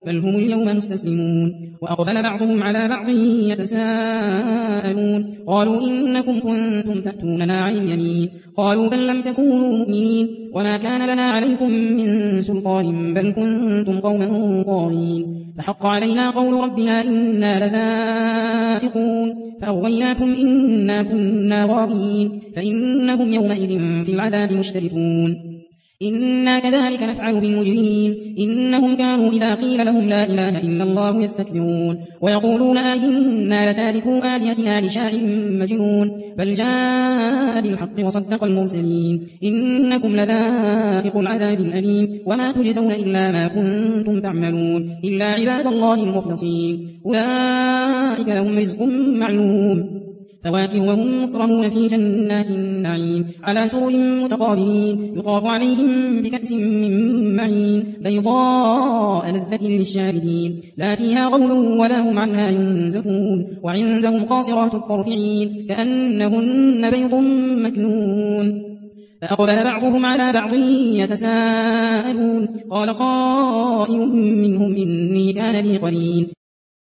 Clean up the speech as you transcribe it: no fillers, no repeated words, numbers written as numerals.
بل هم اليوم مستسلمون وأقبل بعضهم على بعض يتساءلون قالوا إنكم كنتم تأتوننا عن اليمين قالوا بل لم تكونوا مؤمنين وما كان لنا عليكم من سلطان بل كنتم قوما طاغين فحق علينا قول ربنا إنا لذائقون فأغويناكم إنا كنا غابين فإنهم يومئذ في العذاب مشتركون إنا كذلك نفعل بالمجرمين إنهم كانوا إذا قيل لهم لا إله إلا الله يستكبرون ويقولون أئنا لتاركو آلهتنا لشاعر مجنون بل جاء بالحق وصدق المرسلين إنكم لذائقو العذاب الأليم وما تجزون إلا ما كنتم تعملون إلا عباد الله المخلصين أولئك لهم رزق معلوم فواكه وهم مكرمون في جنات النعيم على سرر متقابلين يطاف عليهم بكأس من معين بيضاء لذة للشاربين لا فيها غول ولا هم عنها ينزفون وعندهم قاصرات الطرف عين كأنهن بيض مكنون فأقبل بعضهم على بعض يتساءلون قال قائل منهم إني كان لي قرين